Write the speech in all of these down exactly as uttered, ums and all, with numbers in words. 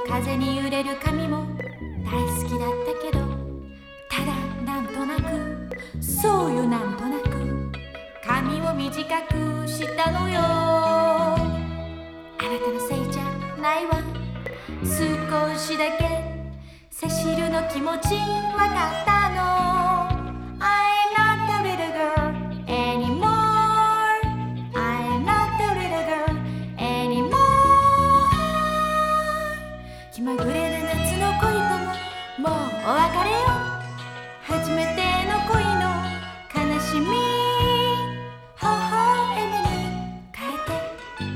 風に揺れる髪も大好きだったけど、ただなんとなく、そうよなんとなく髪を短くしたのよ。あなたのせいじゃないわ、少しだけセシルの気持ちわかったの。 I'm not a little girl anymore, I'm not a little girl anymore。 気まぐれな夏の恋とももうお別れよ。初めての恋の悲しみ、微笑みに変えて。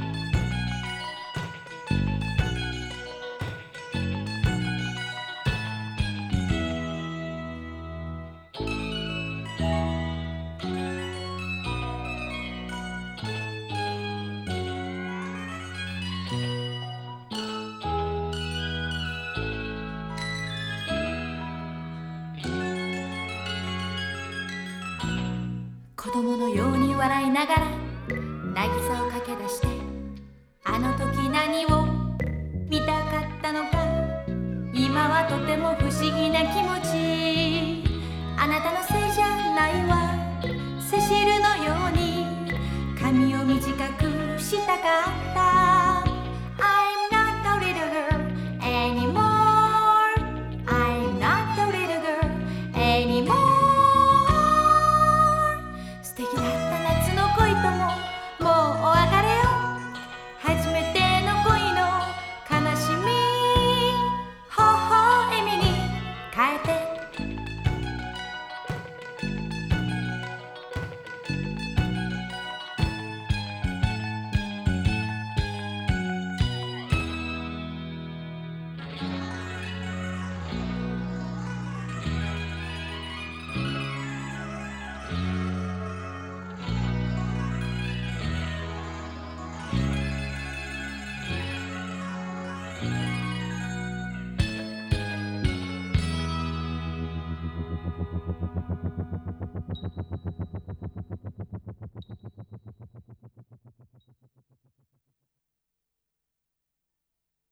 子供のように笑いながら渚を駆け出して、あの時何を見たかったのか、今はとても不思議な気持ち。あなたのせい